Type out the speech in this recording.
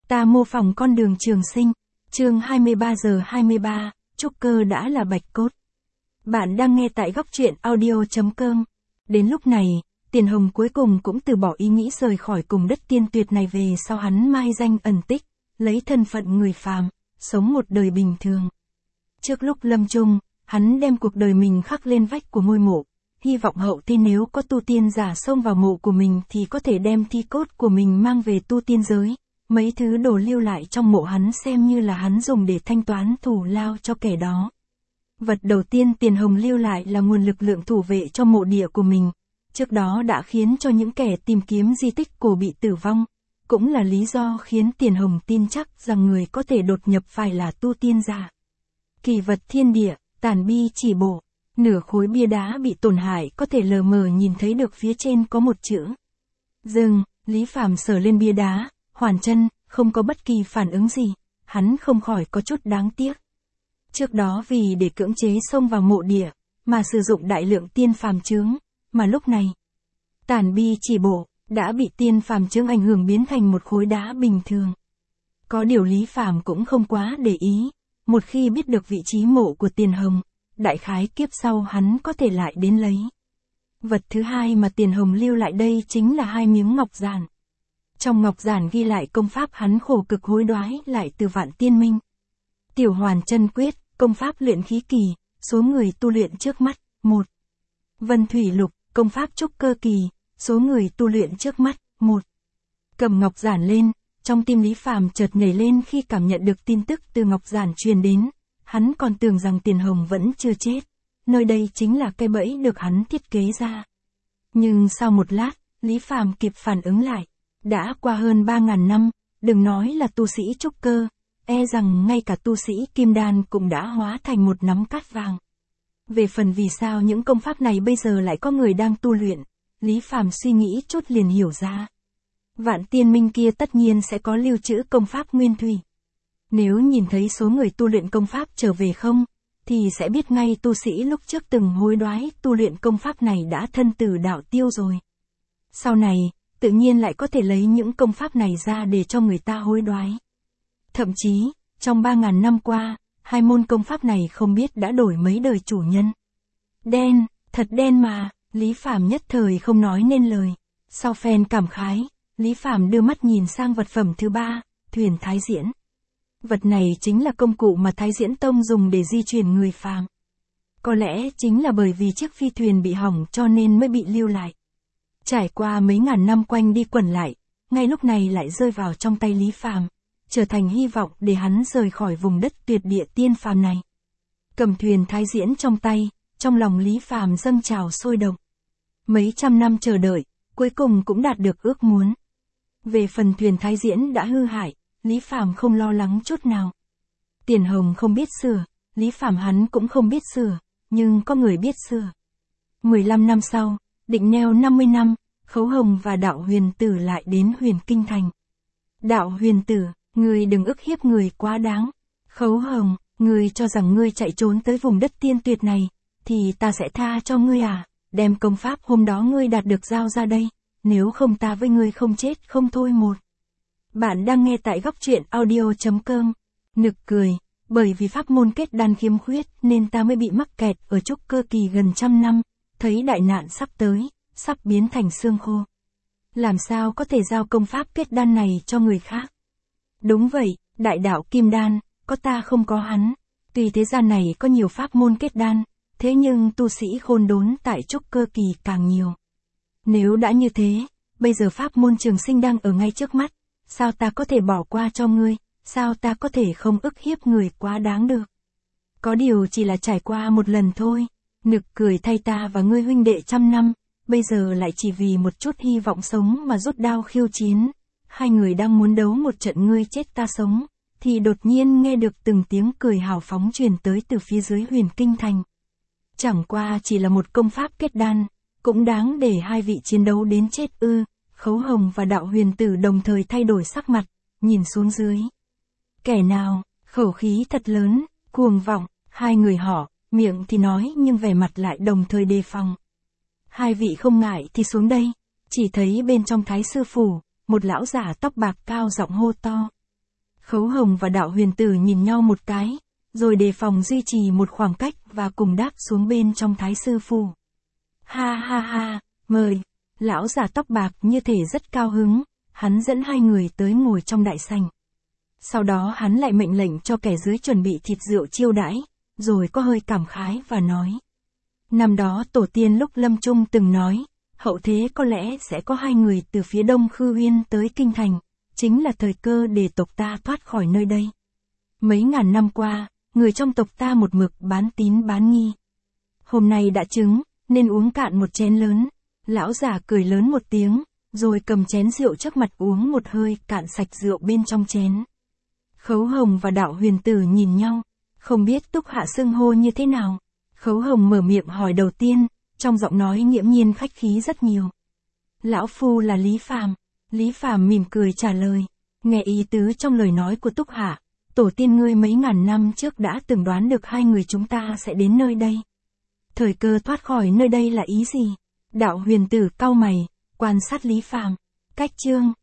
Ta mô phỏng con đường trường sinh. Chương 23:23, trúc cơ đã là bạch cốt. Bạn đang nghe tại góc truyện audio.com. Đến lúc này, Tiền Hồng cuối cùng cũng từ bỏ ý nghĩ rời khỏi cùng đất tiên tuyệt này về sau hắn mai danh ẩn tích, lấy thân phận người phàm, sống một đời bình thường. Trước lúc lâm chung, hắn đem cuộc đời mình khắc lên vách của ngôi mộ, hy vọng hậu thi nếu có tu tiên giả xông vào mộ của mình thì có thể đem thi cốt của mình mang về tu tiên giới. Mấy thứ đồ lưu lại trong mộ hắn xem như là hắn dùng để thanh toán thù lao cho kẻ đó. Vật đầu tiên Tiền Hồng lưu lại là nguồn lực lượng thủ vệ cho mộ địa của mình. Trước đó đã khiến cho những kẻ tìm kiếm di tích cổ bị tử vong. Cũng là lý do khiến Tiền Hồng tin chắc rằng người có thể đột nhập phải là tu tiên giả. Kỳ vật thiên địa, tàn bi chỉ bổ. Nửa khối bia đá bị tổn hại có thể lờ mờ nhìn thấy được phía trên có một chữ. Dừng, Lý Phàm sờ lên bia đá. Hoàn chân, không có bất kỳ phản ứng gì, hắn không khỏi có chút đáng tiếc. Trước đó vì để cưỡng chế xông vào mộ địa, mà sử dụng đại lượng tiên phàm chướng, mà lúc này, tàn bi chỉ bổ, đã bị tiên phàm chướng ảnh hưởng biến thành một khối đá bình thường. Có điều Lý Phàm cũng không quá để ý, một khi biết được vị trí mộ của Tiền Hồng, đại khái kiếp sau hắn có thể lại đến lấy. Vật thứ hai mà Tiền Hồng lưu lại đây chính là 2 miếng ngọc giản. Trong ngọc giản ghi lại công pháp hắn khổ cực hối đoái lại từ Vạn Tiên Minh. Tiểu Hoàn Chân Quyết, công pháp luyện khí kỳ, số người tu luyện trước mắt, 1. Vân Thủy Lục, công pháp trúc cơ kỳ, số người tu luyện trước mắt, 1. Cầm ngọc giản lên, trong tim Lý Phàm chợt nhảy lên khi cảm nhận được tin tức từ ngọc giản truyền đến, hắn còn tưởng rằng Tiền Hồng vẫn chưa chết, nơi đây chính là cái bẫy được hắn thiết kế ra. Nhưng sau một lát, Lý Phàm kịp phản ứng lại. Đã qua hơn 3.000 năm, đừng nói là tu sĩ trúc cơ, e rằng ngay cả tu sĩ kim đan cũng đã hóa thành một nắm cát vàng. Về phần vì sao những công pháp này bây giờ lại có người đang tu luyện, Lý Phàm suy nghĩ chút liền hiểu ra. Vạn Tiên Minh kia tất nhiên sẽ có lưu trữ công pháp nguyên thủy. Nếu nhìn thấy số người tu luyện công pháp trở về không, thì sẽ biết ngay tu sĩ lúc trước từng hối đoái tu luyện công pháp này đã thân tử đạo tiêu rồi. Sau này, tự nhiên lại có thể lấy những công pháp này ra để cho người ta hối đoái. Thậm chí, trong 3.000 năm qua, 2 môn công pháp này không biết đã đổi mấy đời chủ nhân. Đen, thật đen mà, Lý Phàm nhất thời không nói nên lời. Sau phen cảm khái, Lý Phàm đưa mắt nhìn sang vật phẩm thứ 3, thuyền Thái Diễn. Vật này chính là công cụ mà Thái Diễn Tông dùng để di chuyển người phàm. Có lẽ chính là bởi vì chiếc phi thuyền bị hỏng cho nên mới bị lưu lại. Trải qua mấy ngàn năm quanh đi quẩn lại, ngay lúc này lại rơi vào trong tay Lý Phàm, trở thành hy vọng để hắn rời khỏi vùng đất tuyệt địa tiên phàm này. Cầm thuyền Thái Diễn trong tay, trong lòng Lý Phàm dâng trào sôi động. Mấy trăm năm chờ đợi, cuối cùng cũng đạt được ước muốn. Về phần thuyền Thái Diễn đã hư hại, Lý Phàm không lo lắng chút nào. Tiền Hồng không biết sửa, Lý Phàm hắn cũng không biết sửa, nhưng có người biết sửa. 15 năm sau, định neo 50 năm, Khấu Hồng và Đạo Huyền Tử lại đến Huyền Kinh Thành. Đạo Huyền Tử, ngươi đừng ức hiếp người quá đáng. Khấu Hồng, ngươi cho rằng ngươi chạy trốn tới vùng đất tiên tuyệt này, thì ta sẽ tha cho ngươi à? Đem công pháp hôm đó ngươi đạt được giao ra đây, nếu không ta với ngươi không chết không thôi một. Bạn đang nghe tại góc truyện audio.com. Nực cười, bởi vì pháp môn kết đan khiếm khuyết nên ta mới bị mắc kẹt ở trúc cơ kỳ gần 100 năm. Thấy đại nạn sắp tới, sắp biến thành xương khô. Làm sao có thể giao công pháp kết đan này cho người khác? Đúng vậy, đại đạo kim đan, có ta không có hắn. Tuy thế gian này có nhiều pháp môn kết đan, thế nhưng tu sĩ khôn đốn tại trúc cơ kỳ càng nhiều. Nếu đã như thế, bây giờ pháp môn trường sinh đang ở ngay trước mắt, sao ta có thể bỏ qua cho ngươi, sao ta có thể không ức hiếp người quá đáng được? Có điều chỉ là trải qua một lần thôi. Nực cười thay ta và ngươi huynh đệ 100 năm, bây giờ lại chỉ vì một chút hy vọng sống mà rút đao khiêu chiến. 2 người đang muốn đấu một trận ngươi chết ta sống, thì đột nhiên nghe được từng tiếng cười hào phóng truyền tới từ phía dưới Huyền Kinh Thành. Chẳng qua chỉ là một công pháp kết đan, cũng đáng để 2 vị chiến đấu đến chết ư? Khấu Hồng và Đạo Huyền Tử đồng thời thay đổi sắc mặt, nhìn xuống dưới. Kẻ nào, khẩu khí thật lớn, cuồng vọng, 2 người họ. Miệng thì nói nhưng vẻ mặt lại đồng thời đề phòng. 2 vị không ngại thì xuống đây. Chỉ thấy bên trong Thái Sư Phủ, một lão giả tóc bạc cao giọng hô to. Khấu Hồng và Đạo Huyền Tử nhìn nhau một cái, rồi đề phòng duy trì một khoảng cách và cùng đáp xuống bên trong Thái sư phủ. Ha ha ha, mời. Lão già tóc bạc như thể rất cao hứng, hắn dẫn hai người tới ngồi trong đại sảnh. Sau đó hắn lại mệnh lệnh cho kẻ dưới chuẩn bị thịt rượu chiêu đãi, rồi có hơi cảm khái và nói. Năm đó tổ tiên lúc lâm chung từng nói, hậu thế có lẽ sẽ có hai người từ phía đông Khư Uyên tới Kinh Thành, chính là thời cơ để tộc ta thoát khỏi nơi đây. Mấy ngàn năm qua, người trong tộc ta một mực bán tín bán nghi. Hôm nay đã chứng, nên uống cạn một chén lớn. Lão già cười lớn một tiếng, rồi cầm chén rượu trước mặt uống một hơi cạn sạch rượu bên trong chén. Khấu Hồng và Đạo Huyền Tử nhìn nhau, không biết Túc Hạ xưng hô như thế nào. Khấu Hồng mở miệng hỏi đầu tiên, trong giọng nói nghiễm nhiên khách khí rất nhiều. Lão phu là Lý Phàm. Lý Phàm mỉm cười trả lời, nghe ý tứ trong lời nói của Túc Hạ, tổ tiên ngươi mấy ngàn năm trước đã từng đoán được hai người chúng ta sẽ đến nơi đây. Thời cơ thoát khỏi nơi đây là ý gì? Đạo Huyền Tử cau mày, quan sát Lý Phàm. Cách chương